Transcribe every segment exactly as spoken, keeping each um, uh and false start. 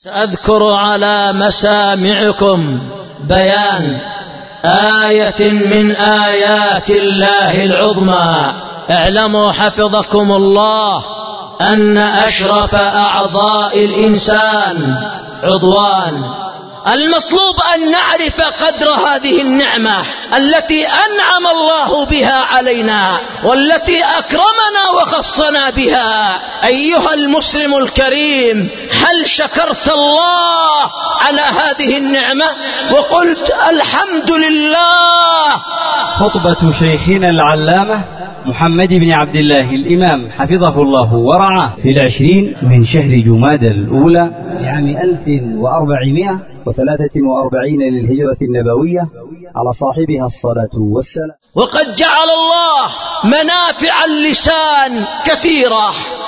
سأذكر على مسامعكم بيان آية من آيات الله العظمى. اعلموا حفظكم الله أن أشرف أعضاء الإنسان عضوان. المطلوب أن نعرف قدر هذه النعمة التي أنعم الله بها علينا والتي أكرمنا وخصنا بها. أيها المسلم الكريم، هل شكرت الله على هذه النعمة وقلت الحمد لله؟ خطبة شيخنا العلامة محمد بن عبد الله الإمام حفظه الله ورعاه في العشرين من شهر جمادى الأولى لعام ألف وأربعمائة وثلاثة وأربعين للهجرة النبوية على صاحبها الصلاة والسلام. وقد جعل الله منافع اللسان كثيرة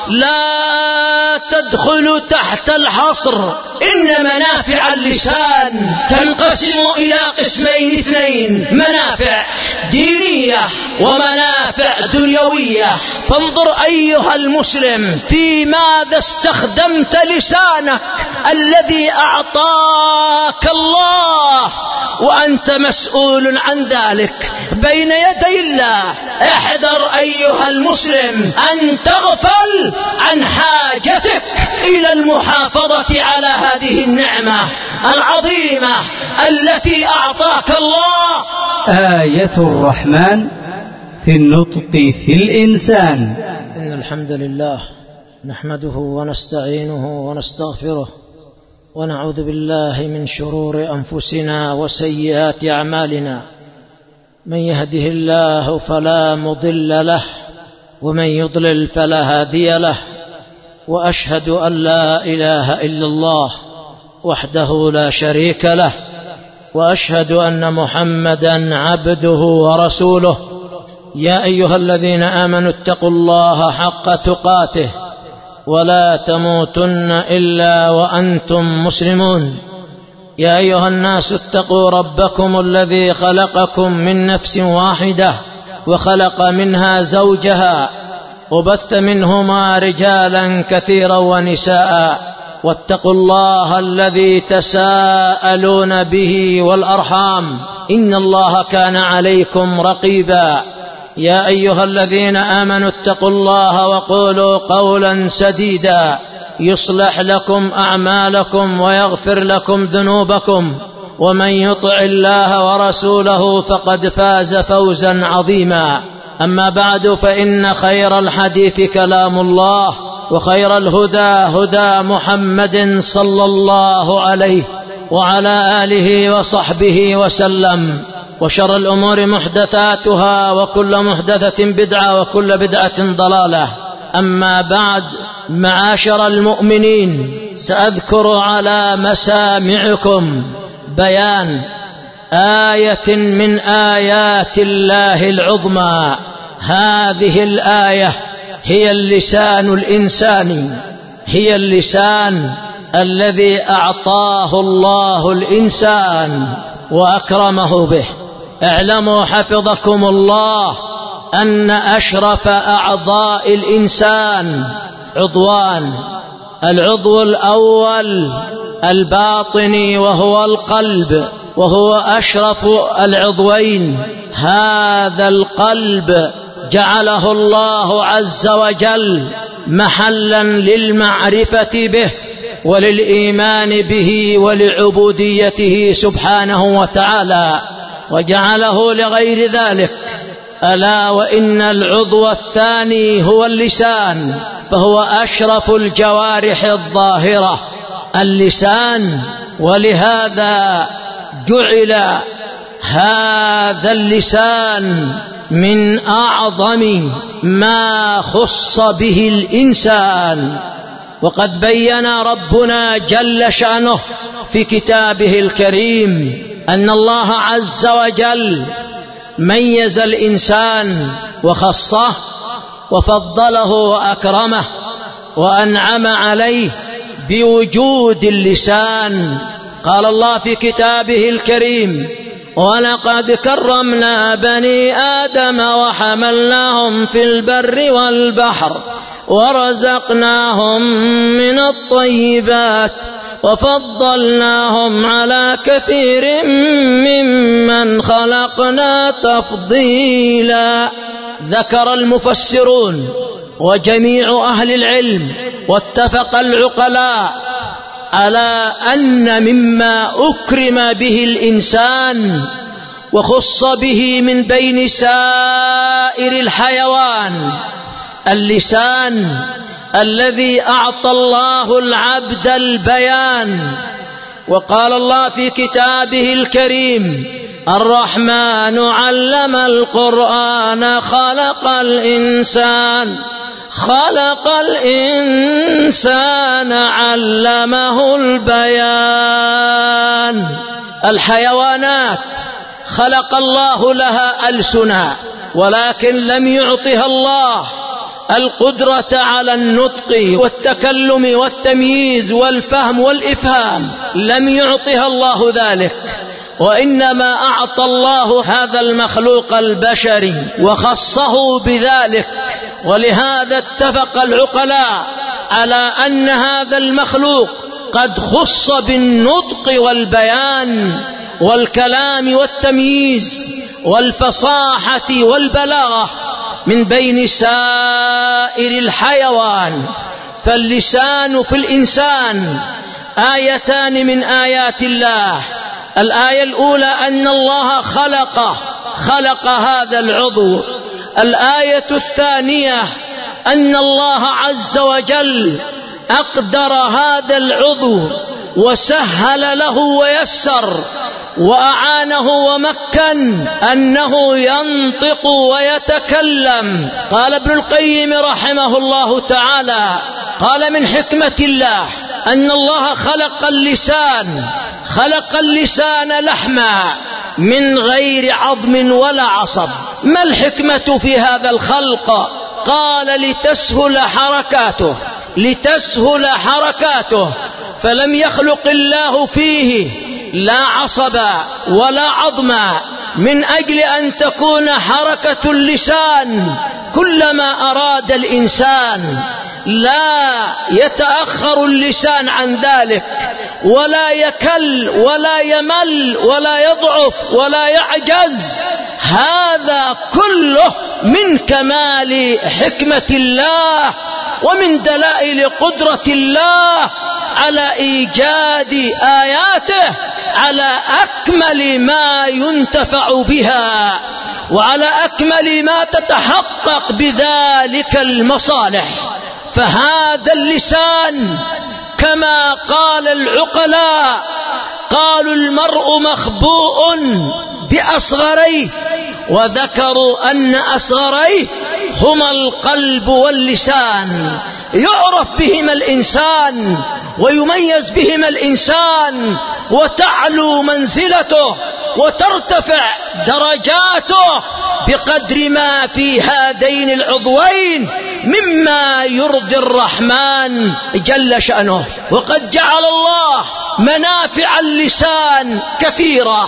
لا تدخل تحت الحصر. إن منافع اللسان تنقسم إلى قسمين اثنين: منافع دينية ومنافع دنيوية. فانظر أيها المسلم في ماذا استخدمت لسانك الذي أعطاك الله وأنت مسؤول عن ذلك بين يدي الله. احذر أيها المسلم أن تغفل عن حاجتك إلى المحافظة على هذه النعمة العظيمة التي أعطاك الله. آية الرحمن في النطق في الإنسان. إن الحمد لله نحمده ونستعينه ونستغفره ونعوذ بالله من شرور أنفسنا وسيئات أعمالنا. من يهده الله فلا مضل له ومن يضلل فلا هادي له. وأشهد أن لا إله إلا الله وحده لا شريك له، وأشهد أن محمدا عبده ورسوله. يا أيها الذين آمنوا اتقوا الله حق تقاته ولا تموتن إلا وأنتم مسلمون. يا أيها الناس اتقوا ربكم الذي خلقكم من نفس واحدة وخلق منها زوجها وبث منهما رجالا كثيرا ونساء. واتقوا الله الذي تساءلون به والأرحام إن الله كان عليكم رقيبا. يا أيها الذين آمنوا اتقوا الله وقولوا قولا سديدا يصلح لكم أعمالكم ويغفر لكم ذنوبكم، ومن يطع الله ورسوله فقد فاز فوزا عظيما. أما بعد، فإن خير الحديث كلام الله، وخير الهدى هدى محمد صلى الله عليه وعلى آله وصحبه وسلم. وشر الأمور محدثاتها وكل محدثة بدعة وكل بدعة ضلالة. أما بعد، معاشر المؤمنين، سأذكر على مسامعكم بيان آية من آيات الله العظمى. هذه الآية هي اللسان الإنساني، هي اللسان الذي أعطاه الله الإنسان وأكرمه به. اعلموا حفظكم الله أن أشرف أعضاء الإنسان عضوان. العضو الأول الباطني وهو القلب، وهو أشرف العضوين. هذا القلب جعله الله عز وجل محلا للمعرفة به وللإيمان به ولعبوديته سبحانه وتعالى، وجعله لغير ذلك. ألا وإن العضو الثاني هو اللسان، فهو أشرف الجوارح الظاهرة اللسان. ولهذا جعل هذا اللسان من أعظم ما خص به الإنسان. وقد بين ربنا جل شأنه في كتابه الكريم أن الله عز وجل ميز الإنسان وخصه وفضله وأكرمه وأنعم عليه بوجود اللسان. قال الله في كتابه الكريم: ولقد كرمنا بني آدم وحملناهم في البر والبحر ورزقناهم من الطيبات وفضلناهم على كثير ممن خلقنا تفضيلا. ذكر المفسرون وجميع أهل العلم واتفق العقلاء على أن مما أكرم به الإنسان وخص به من بين سائر الحيوان اللسان، الذي أعطى الله العبد البيان. وقال الله في كتابه الكريم: الرحمن علم القرآن خلق الإنسان خلق الإنسان علمه البيان. الحيوانات خلق الله لها ألسنا، ولكن لم يعطها الله القدرة على النطق والتكلم والتمييز والفهم والإفهام، لم يعطها الله ذلك، وإنما أعطى الله هذا المخلوق البشري وخصه بذلك. ولهذا اتفق العقلاء على أن هذا المخلوق قد خص بالنطق والبيان والكلام والتمييز والفصاحة والبلاغة من بين سائر الحيوان. فاللسان في الإنسان آيتان من آيات الله. الآية الأولى أن الله خلقه خلق هذا العضو. الآية الثانية أن الله عز وجل أقدر هذا العضو وسهل له ويسر وأعانه ومكن أنه ينطق ويتكلم. قال ابن القيم رحمه الله تعالى: قال من حكمة الله أن الله خلق اللسان خلق اللسان لحما من غير عظم ولا عصب. ما الحكمة في هذا الخلق؟ قال: لتسهل حركاته لتسهل حركاته فلم يخلق الله فيه لا عصبا ولا عظما، من أجل أن تكون حركة اللسان كلما أراد الإنسان لا يتأخر اللسان عن ذلك، ولا يكل ولا يمل ولا يضعف ولا يعجز. هذا كله من كمال حكمة الله ومن دلائل قدرة الله على إيجاد آياته على أكمل ما ينتفع بها وعلى أكمل ما تتحقق بذلك المصالح. فهذا اللسان كما قال العقلاء، قالوا المرء مخبوء بأصغريه، وذكروا أن أصغريه هما القلب واللسان، يعرف بهما الإنسان ويميز بهما الإنسان، وتعلو منزلته وترتفع درجاته بقدر ما في هذين العضوين مما يرضي الرحمن جل شأنه. وقد جعل الله منافع اللسان كثيرة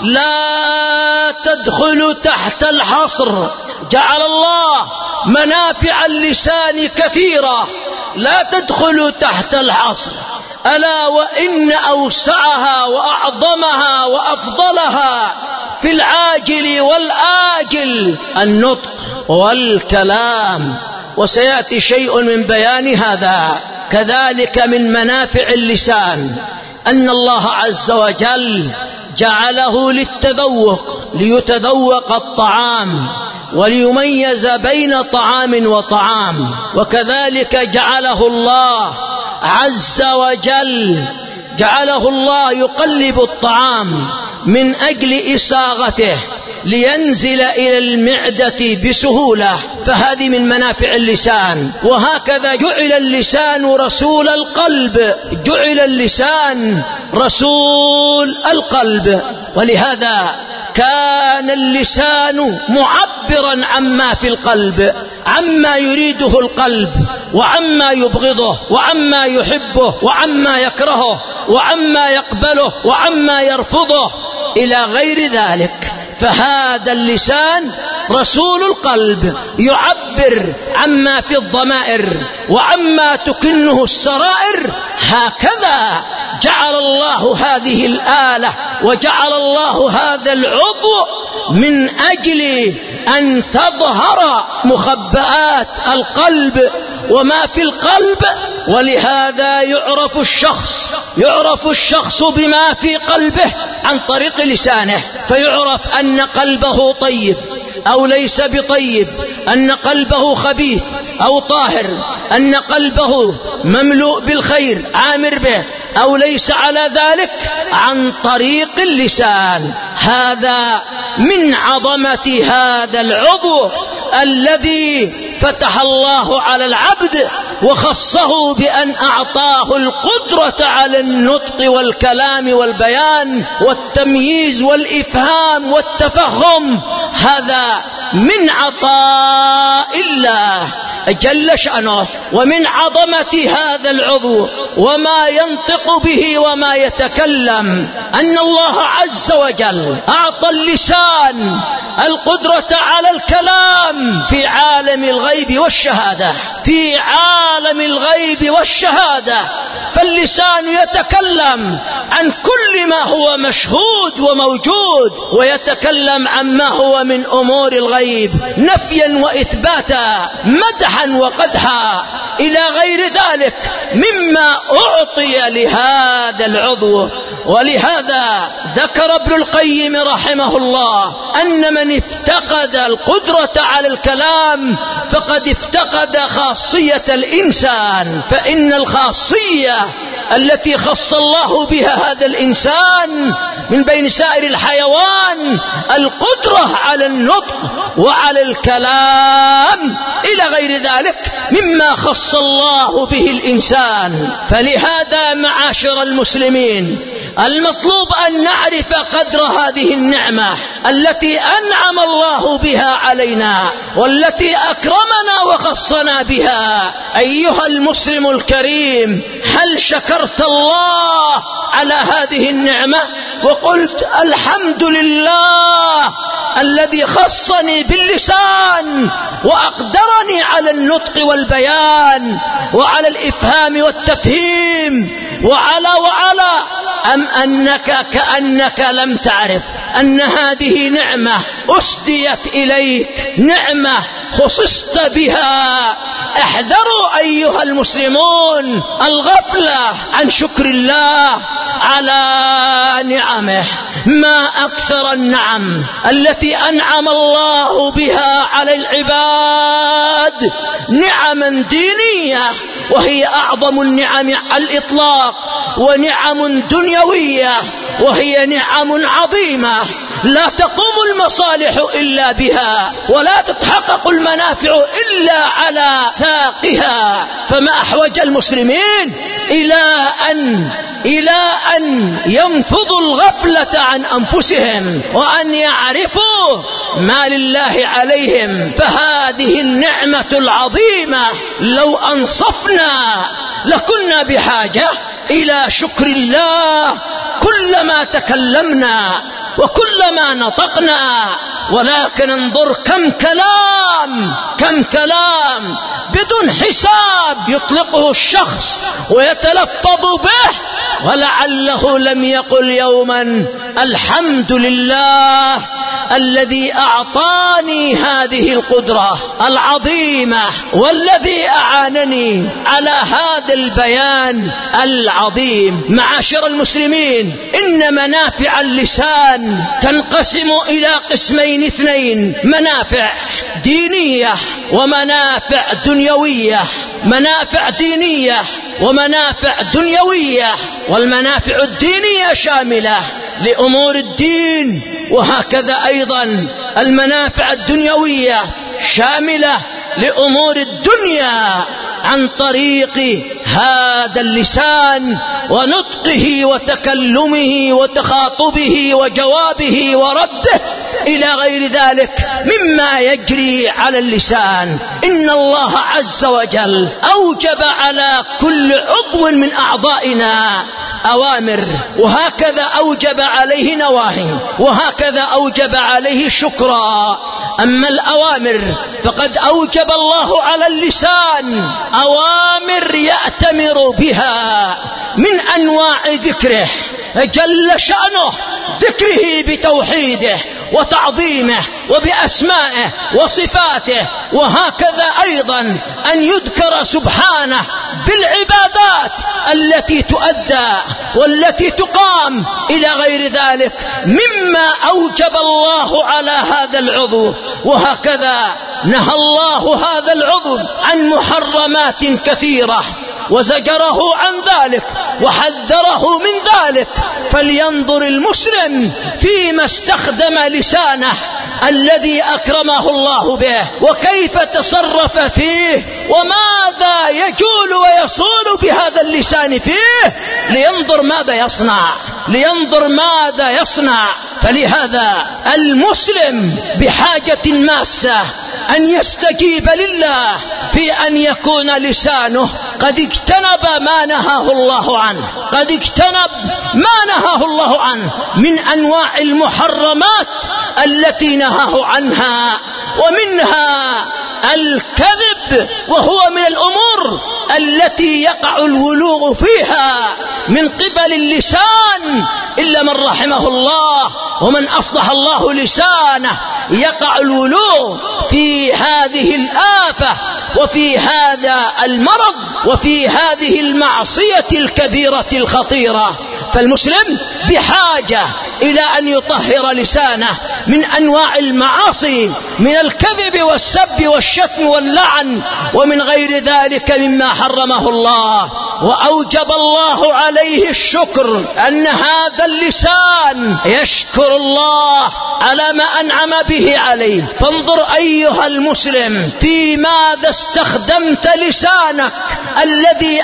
لا تدخل تحت الحصر. جعل الله منافع اللسان كثيرة لا تدخل تحت الحصر، ألا وإن أوسعها وأعظمها وأفضلها في العاجل والآجل النطق والكلام، وسيأتي شيء من بيان هذا. كذلك من منافع اللسان أن الله عز وجل جعله للتذوق، ليتذوق الطعام وليميز بين طعام وطعام. وكذلك جعله الله عز وجل جعله الله يقلب الطعام من أجل إصاغته لينزل إلى المعدة بسهولة، فهذه من منافع اللسان. وهكذا جعل اللسان رسول القلب، جعل اللسان رسول القلب. ولهذا كان اللسان معبرا عما في القلب، عما يريده القلب وعما يبغضه وعما يحبه وعما يكرهه وعما يقبله وعما يرفضه إلى غير ذلك. فهذا اللسان رسول القلب، يعبر عما في الضمائر وعما تكنه السرائر. هكذا جعل الله هذه الآلة وجعل الله هذا العضو من أجل أن تظهر مخبئات القلب وما في القلب. ولهذا يعرف الشخص يعرف الشخص بما في قلبه عن طريق لسانه، فيعرف أن قلبه طيب أو ليس بطيب، أن قلبه خبيث أو طاهر، أن قلبه مملوء بالخير عامر به أو ليس على ذلك، عن طريق اللسان. هذا من عظمة هذا العضو الذي فتح الله على العبد وخصه بأن أعطاه القدرة على النطق والكلام والبيان والتمييز والإفهام والتفهم. هذا من عطاء الله جل شأنه ومن عظمة هذا العضو وما ينطق به وما يتكلم، أن الله عز وجل أعطى اللسان القدرة على الكلام في عالم الغيب والشهادة في عالم الغيب والشهادة فاللسان يتكلم عن كل ما هو مشهود وموجود، ويتكلم عما هو من أمور الغيب نفيا وإثباتا، مدحا وقدحا، إلى غير ذلك مما أعطي لهذا العضو. ولهذا ذكر ابن القيم رحمه الله أن من افتقد القدرة على الكلام فقد افتقد خاصية الإنسان، فإن الخاصية التي خص الله بها هذا الإنسان من بين سائر الحيوان القدرة على النطق وعلى الكلام إلى غير ذلك مما خص الله به الإنسان. فلهذا معاشر المسلمين المطلوب أن نعرف قدر هذه النعمة التي أنعم الله بها علينا والتي أكرمنا وخصنا بها. أيها المسلم الكريم، هل شكرت الله على هذه النعمة وقلت الحمد لله الذي خصني باللسان وأقدرني على النطق والبيان وعلى الإفهام والتفهيم وعلى وعلى، أم أنك كأنك لم تعرف أن هذه نعمة أسديت إليك، نعمة خصصت بها؟ احذروا أيها المسلمون الغفلة عن شكر الله على نعمه. ما أكثر النعم التي أنعم الله بها على العباد، نعما دينية وهي أعظم النعم على الإطلاق، ونعم دنيوية وهي نعم عظيمة لا تقوم المصالح إلا بها ولا تتحقق المنافع إلا على ساقها. فما أحوج المسلمين إلى أن إلى أن ينفضوا الغفلة عن أنفسهم وأن يعرفوا ما لله عليهم. فهذه النعمة العظيمة لو أنصفنا لكنا بحاجة إلى شكر الله كلما تكلمنا وكلما نطقنا. ولكن انظر كم كلام كم كلام بدون حساب يطلقه الشخص ويتلفظ به ولعله لم يقل يوما الحمد لله الذي أعطاني هذه القدرة العظيمة والذي أعانني على هذا البيان العظيم. معاشر المسلمين، إن منافع اللسان تنقسم إلى قسمين اثنين: منافع دينية ومنافع دنيوية. منافع دينية ومنافع دنيوية، والمنافع الدينية شاملة لأمور الدين، وهكذا أيضا المنافع الدنيوية شاملة لأمور الدنيا عن طريق هذا اللسان ونطقه وتكلمه وتخاطبه وجوابه ورده إلى غير ذلك مما يجري على اللسان. إن الله عز وجل أوجب على كل عضو من أعضائنا أوامر، وهكذا أوجب عليه نواهي، وهكذا أوجب عليه شكرا. أما الأوامر فقد أوجب الله على اللسان أوامر يأتمر بها من أنواع ذكره جل شأنه ذكره بتوحيده وتعظيمه وبأسمائه وصفاته، وهكذا أيضا أن يذكر سبحانه بالعبادات التي تؤدى والتي تقام إلى غير ذلك مما أوجب الله على هذا العضو. وهكذا نهى الله هذا العضو عن محرمات كثيرة وزجره عن ذلك وحذره من ذلك. فلينظر المسلم فيما استخدم لسانه الذي أكرمه الله به وكيف تصرف فيه وماذا يجول ويصول بهذا اللسان فيه، لينظر ماذا يصنع لينظر ماذا يصنع. فلهذا المسلم بحاجة ماسة أن يستجيب لله في أن يكون لسانه قد اجتنب ما نهاه الله عنه قد اجتنب ما نهاه الله عنه من أنواع المحرمات التي نهاه عنها، ومنها الكذب، وهو من الأمور التي يقع الولوغ فيها من قبل اللسان إلا من رحمه الله ومن أصلح الله لسانه. يقع الولوغ في هذه الآفة وفي هذا المرض وفي هذه المعصية الكبيرة الخطيرة. فالمسلم بحاجة إلى أن يطهر لسانه من أنواع المعاصي، من الكذب والسب والشتم واللعن ومن غير ذلك مما حرمه الله. وأوجب الله عليه الشكر، أن هذا اللسان يشكر الله على ما أنعم به عليه. فانظر أيها المسلم في ماذا استخدمت لسانك الذي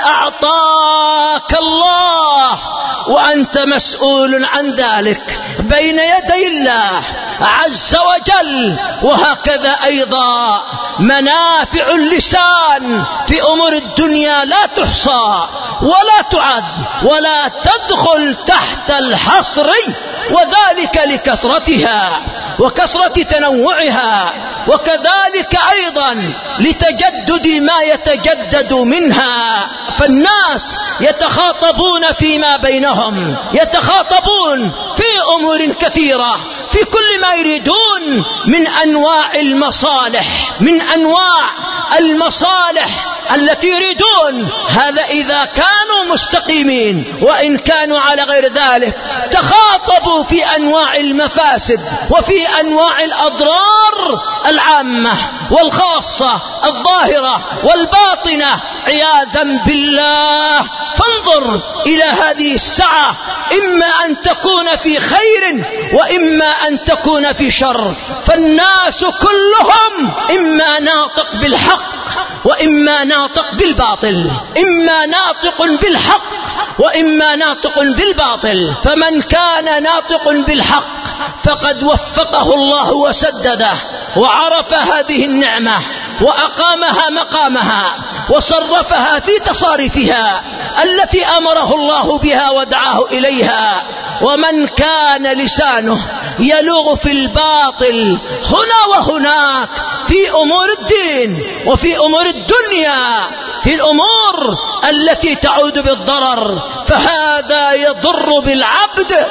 أعطاك الله، وأنت مسؤول عن ذلك بين يدي الله عز وجل. وهكذا أيضا منافع اللسان في أمور الدنيا لا تحصى ولا تعد ولا تدخل تحت الحصر، وذلك لكثرتها وكثرة تنوعها، وكذلك أيضا لتجدد ما يتجدد منها. فالناس يتخاطبون فيما بينهم، يتخاطبون في أمور كثيرة في كل ما يريدون من أنواع المصالح من أنواع المصالح التي يريدون. هذا إذا كانوا مستقيمين، وإن كانوا على غير ذلك تخاطبوا في أنواع المفاسد وفي أنواع الأضرار العامة والخاصة الظاهرة والباطنة عياذا بالله. فانظر إلى هذه الساعة، إما أن تكون في خير وإما أن تكون في شر. فالناس كلهم إما ناطق بالحق وإما ناطق بالباطل، إما ناطق بالحق وإما ناطق بالباطل. فمن كان ناطق بالحق فقد وفقه الله وسدده وعرف هذه النعمة وأقامها مقامها وصرفها في تصاريفها التي أمره الله بها ودعاه إليها. ومن كان لسانه يلوغ في الباطل هنا وهناك في أمور الدين وفي أمور الدنيا، في الأمور التي تعود بالضرر، فهذا يضر بالعبد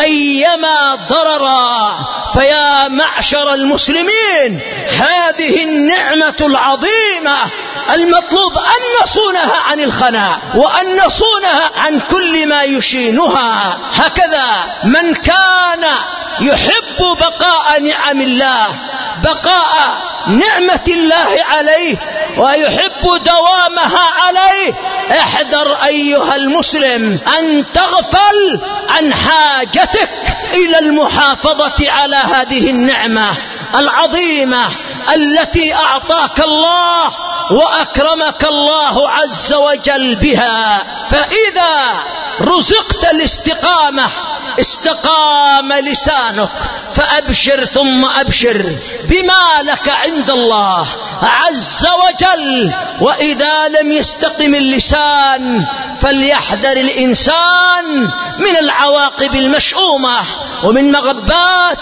أيما ضررا. فيا معشر المسلمين، هذه النعمة العظيمة المطلوب أن نصونها عن الخنا وأن نصونها عن كل ما يشينها. هكذا من كان يحب بقاء نعم الله، بقاء نعمة الله عليه، ويحب دوامها عليه، احذر أيها المسلم أن تغفل عن حاجتك إلى المحافظة على هذه النعمة العظيمة التي أعطاك الله وأكرمك الله عز وجل بها. فإذا رزقت الاستقامة استقام لسانك، فأبشر ثم أبشر بما لك عند الله عز وجل. وإذا لم يستقم اللسان فليحذر الإنسان من العواقب المشؤومة ومن مغبات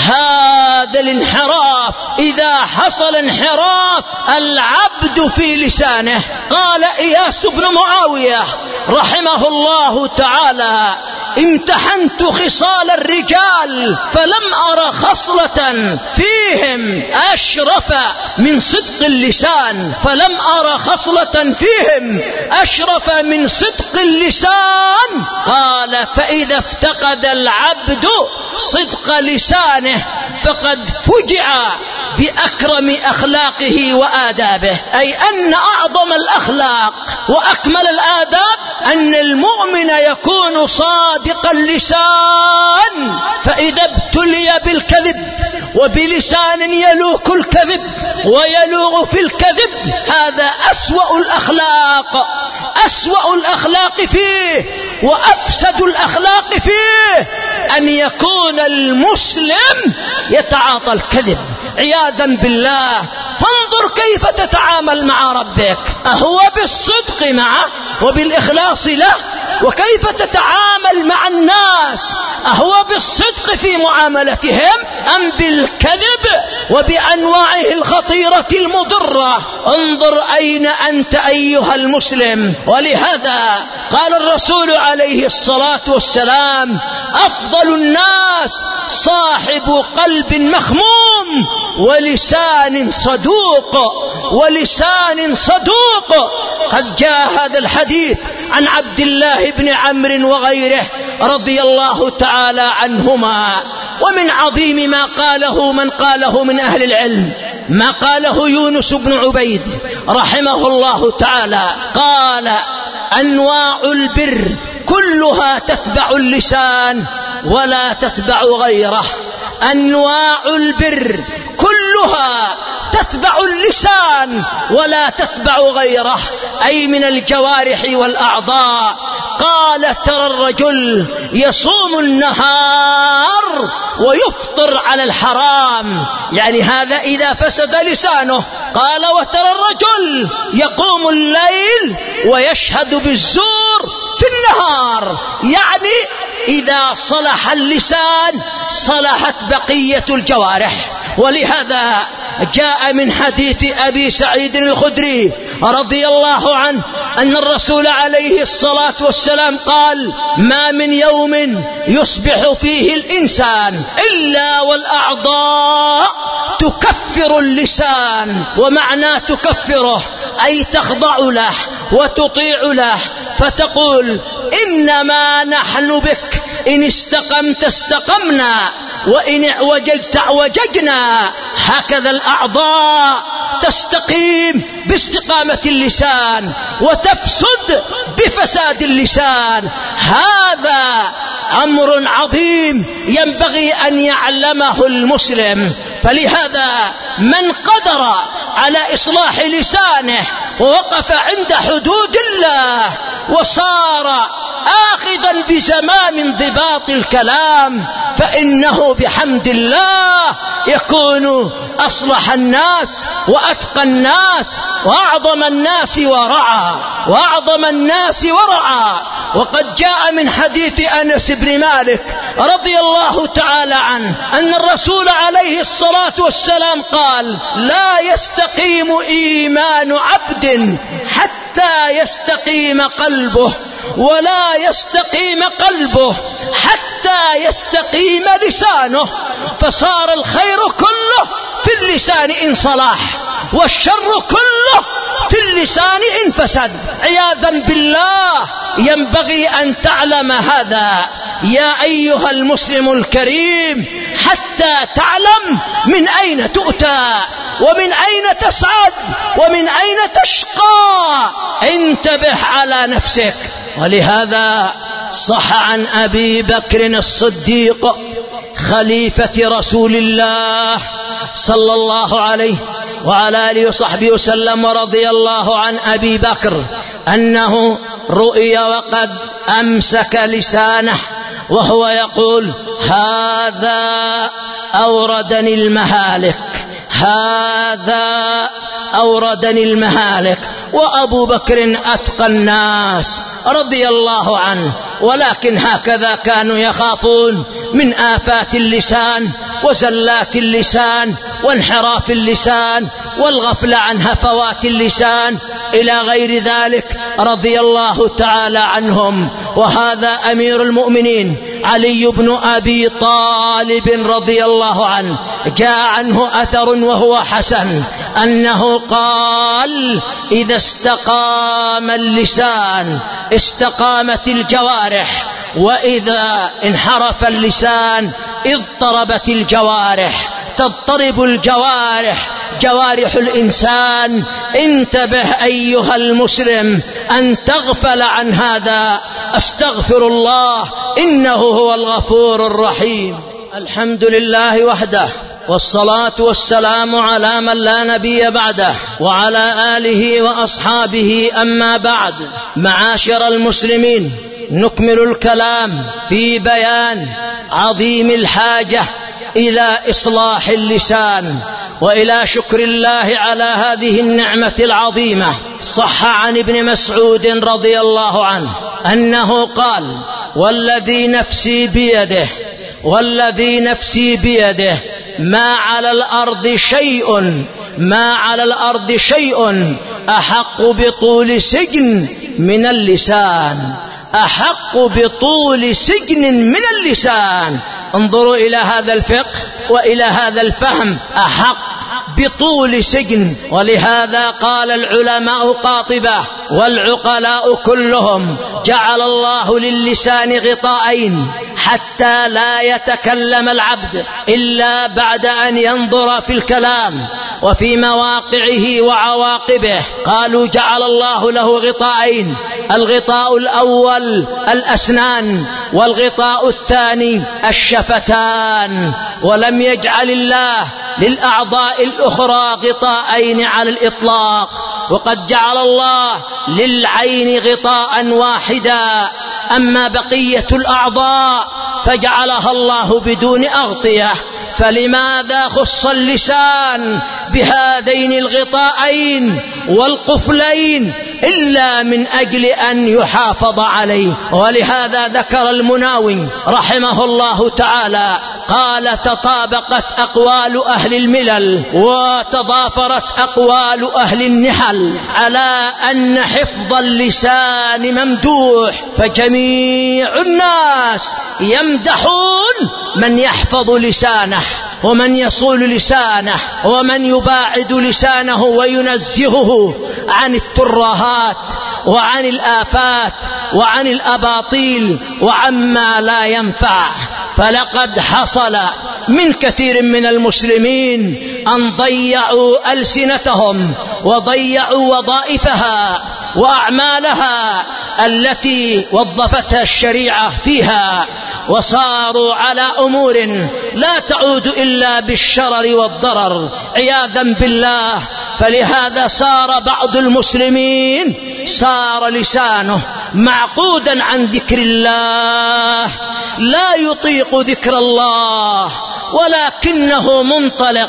هذا الانحراف. إذا حصل انحراف العبد في لسانه، قال إياس بن معاوية رحمه الله تعالى: امتحنت خصال الرجال فلم أرى خصلة فيهم أشرف من صدق اللسان فلم أرى خصلة فيهم أشرف من صدق اللسان. قال فإذا افتقد العبد صدق لسانه فقد فجع بأكرم أخلاقه وآدابه، أي أن أعظم الأخلاق وأكمل الآداب أن المؤمن يكون صادق اللسان. فإذا ابتلي بالكذب وبلسان يلوك الكذب ويلوغ في الكذب هذا أسوأ الأخلاق، أسوأ الأخلاق فيه وأفسد الأخلاق فيه أن يكون المسلم يتعاطى الكذب عياذا بالله. فانظر كيف تتعامل مع ربك، أهو بالصدق معه وبالإخلاص له؟ وكيف تتعامل مع الناس، أهو بالصدق في معاملتهم أم بالكذب وبأنواعه الخطيرة المضرة؟ انظر أين أنت أيها المسلم. ولهذا قال الرسول عليه الصلاة والسلام أفضل الناس صاحب قلب مخموم ولسان صدوق، ولسان صدوق. قد جاء هذا الحديث عن عبد الله بن عمرو وغيره رضي الله تعالى عنهما. ومن عظيم ما قاله من قاله من أهل العلم ما قاله يونس بن عبيد رحمه الله تعالى، قال أنواع البر كلها تتبع اللسان ولا تتبع غيره. أنواع البر كلها تتبع اللسان ولا تتبع غيره، أي من الجوارح والأعضاء. قال ترى الرجل يصوم النهار ويفطر على الحرام، يعني هذا إذا فسد لسانه. قال وترى الرجل يقوم الليل ويشهد بالزور في النهار، يعني إذا صلح اللسان صلحت بقية الجوارح. ولهذا جاء من حديث أبي سعيد الخدري رضي الله عنه أن الرسول عليه الصلاة والسلام قال ما من يوم يصبح فيه الإنسان إلا والأعضاء تكفر اللسان. ومعنى تكفره أي تخضع له وتطيع له، فتقول إنما نحن بك، إن استقمت استقمنا وإن اعوججت اعوججنا. هكذا الأعضاء تستقيم باستقامة اللسان وتفسد بفساد اللسان. هذا أمر عظيم ينبغي أن يعلمه المسلم. فلهذا من قدر على إصلاح لسانه ووقف عند حدود الله وصار آخذا بزمام انضباط الكلام فإنه بحمد الله يكون أصلح الناس وأتقى الناس وأعظم الناس ورعى وأعظم الناس ورعى. وقد جاء من حديث أنس بن مالك رضي الله تعالى عنه أن الرسول عليه الصلاة والسلام قال لا يستقيم إيمان عبد حتى يستقيم قلبه، ولا يستقيم قلبه حتى يستقيم لسانه. فصار الخير كله في اللسان إن صلاح والشر كله في اللسان إن فسد عياذا بالله. ينبغي أن تعلم هذا يا أيها المسلم الكريم حتى تعلم من أين تؤتى ومن أين تسعد ومن أين تشقى. انتبه على نفسك. ولهذا صح عن أبي بكر الصديق خليفة رسول الله صلى الله عليه وعلى آله وصحبه وسلم ورضي الله عن أبي بكر أنه رؤي وقد أمسك لسانه وهو يقول هذا أوردني المهالك، هذا أوردني المهالك. وأبو بكر أتقى الناس رضي الله عنه، ولكن هكذا كانوا يخافون من آفات اللسان وزلات اللسان وانحراف اللسان والغفل عن هفوات اللسان. إلى غير ذلك رضي الله تعالى عنهم. وهذا أمير المؤمنين علي بن أبي طالب رضي الله عنه جاء عنه أثر وهو حسن أنه قال: إذا استقام اللسان استقامت الجوارح، وإذا انحرف اللسان اضطربت الجوارح. تضطرب الجوارح، جوارح الإنسان. انتبه أيها المسلم أن تغفل عن هذا. أستغفر الله إنه هو الغفور الرحيم. الحمد لله وحده، والصلاة والسلام على من لا نبي بعده، وعلى آله وأصحابه. أما بعد، معاشر المسلمين، نكمل الكلام في بيان عظيم الحاجة إلى إصلاح اللسان وإلى شكر الله على هذه النعمة العظيمة. صح عن ابن مسعود رضي الله عنه أنه قال: والذي نفسي بيده والذي نفسي بيده ما على الأرض شيء ما على الأرض شيء أحق بطول سجن من اللسان. أحق بطول سجن من اللسان. انظروا إلى هذا الفقه وإلى هذا الفهم. أحق بطول سجن. ولهذا قال العلماء قاطبة والعقلاء كلهم: جعل الله للسان غطاءين حتى لا يتكلم العبد إلا بعد أن ينظر في الكلام وفي مواقعه وعواقبه. قالوا: جعل الله له غطاءين: الغطاء الأول الأسنان، والغطاء الثاني الشفتان. ولم يجعل الله للأعضاء الأخرى غطاءين على الإطلاق. وقد جعل الله للعين غطاء واحدا، أما بقية الأعضاء فجعلها الله بدون أغطية. فلماذا خص اللسان بهذين الغطاءين والقفلين إلا من أجل أن يحافظ عليه؟ ولهذا ذكر المناوي رحمه الله تعالى قال: تطابقت أقوال أهل الملل وتضافرت أقوال أهل النحل على أن حفظ اللسان ممدوح، فجميع الناس يمدحون من يحفظ لسانه ومن يصول لسانه ومن يباعد لسانه وينزهه عن الترهات وعن الآفات وعن الأباطيل وعما لا ينفع. فلقد حصل من كثير من المسلمين أن ضيعوا ألسنتهم وضيعوا وظائفها وأعمالها التي وظفتها الشريعة فيها، وصاروا على أمور لا تعود إلا بالشرر والضرر عياذا بالله. فلهذا صار بعض المسلمين صار لسانه معقودا عن ذكر الله، لا يطيق ذكر الله، ولكنه منطلق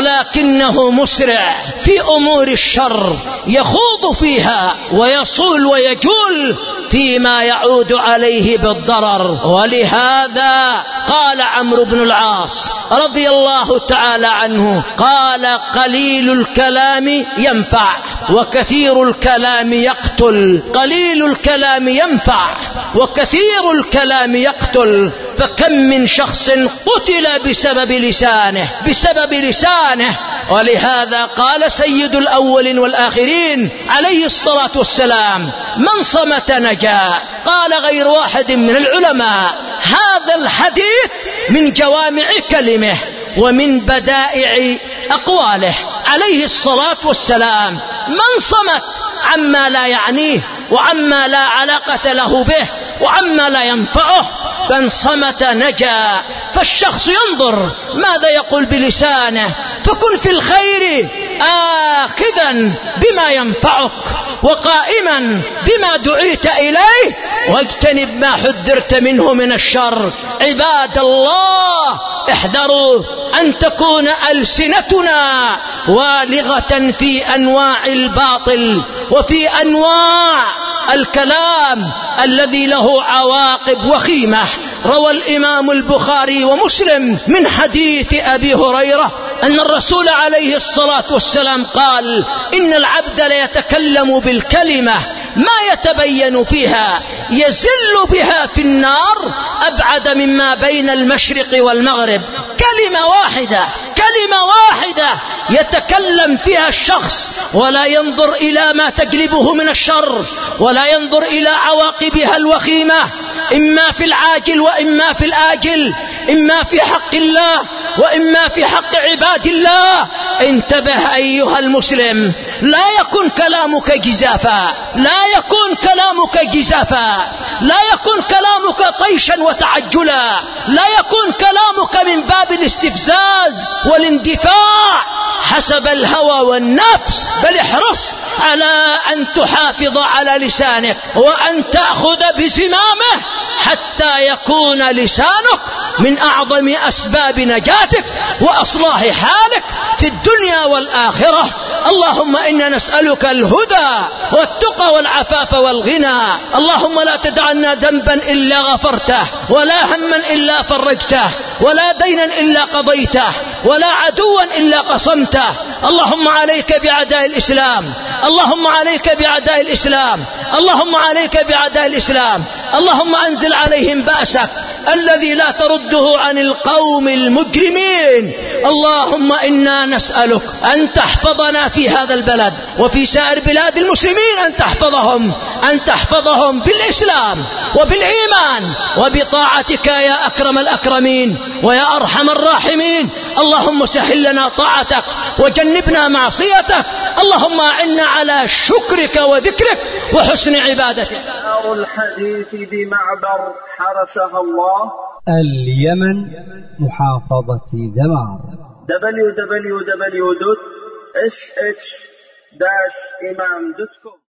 ولكنه مسرع في أمور الشر، يخوض فيها ويصول ويجول فيما يعود عليه بالضرر. ولهذا قال عمرو بن العاص رضي الله تعالى عنه قال: قليل الكلام ينفع وكثير الكلام يقتل. قليل الكلام ينفع وكثير الكلام يقتل. فكم من شخص قتل بسبب لسانه بسبب لسانه. ولهذا قال سيد الأولين والآخرين عليه الصلاة والسلام: من صمت نجا. قال غير واحد من العلماء: هذا الحديث من جوامع كلمه ومن بدائع أقواله عليه الصلاة والسلام. من صمت عما لا يعنيه وعما لا علاقة له به وعما لا ينفعه، من صمت نجا. فالشخص ينظر ماذا يقول بلسانه، فكن في الخير آخذا بما ينفعك وقائما بما دعيت إليه، واجتنب ما حذرت منه من الشر. عباد الله، احذروا أن تكون ألسنتنا والغة في أنواع الباطل وفي أنواع الكلام الذي له عواقب وخيمة. روى الإمام البخاري ومسلم من حديث أبي هريرة أن الرسول عليه الصلاة والسلام قال: إن العبد ليتكلم بالكلمة ما يتبين فيها يزل بها في النار أبعد مما بين المشرق والمغرب. كلمة واحدة كلمة واحدة يتكلم فيها الشخص ولا ينظر إلى ما تجلبه من الشر ولا ينظر إلى عواقبها الوخيمة، إما في العاجل وإما في الآجل، إما في حق الله وإما في حق عباد الله. انتبه أيها المسلم، لا يكن كلامك جزافا، لا يكن كلامك جزافا، لا يكن كلامك طيشا وتعجلا، لا يكن كلامك من باب الاستفزاز والاندفاع حسب الهوى والنفس، بل احرص على أن تحافظ على لسانك وأن تأخذ بزمامه حتى يكون لسانك من أعظم أسباب نجاتك وأصلاح حالك في الدنيا والآخرة. اللهم إنا نسألك الهدى والتقى والعفاف والغنى. اللهم لا تدع لنا ذنبا إلا غفرته، ولا هما إلا فرجته، ولا دينا إلا قضيته، ولا عدوا إلا قصمته. اللهم عليك بأعداء الإسلام، اللهم عليك بأعداء الإسلام، اللهم عليك بأعداء الإسلام. اللهم أنزل عليهم بأسك الذي لا ترده عن القوم المجرمين. اللهم إنا نسألك أن تحفظنا في هذا البلد وفي سائر بلاد المسلمين، أن تحفظهم أن تحفظهم بالإسلام وبالإيمان وبطاعتك يا أكرم الأكرمين ويا أرحم الراحمين. اللهم سهل لنا طاعتك وجنبنا معصيتك. اللهم أعنا على شكرك وذكرك وحسن عبادتك. دار الحديث بمعبر حرسها الله، اليمن، محافظة دمار. دبليو دبليو دبليو دوت إس إتش داش إمام دوت كوم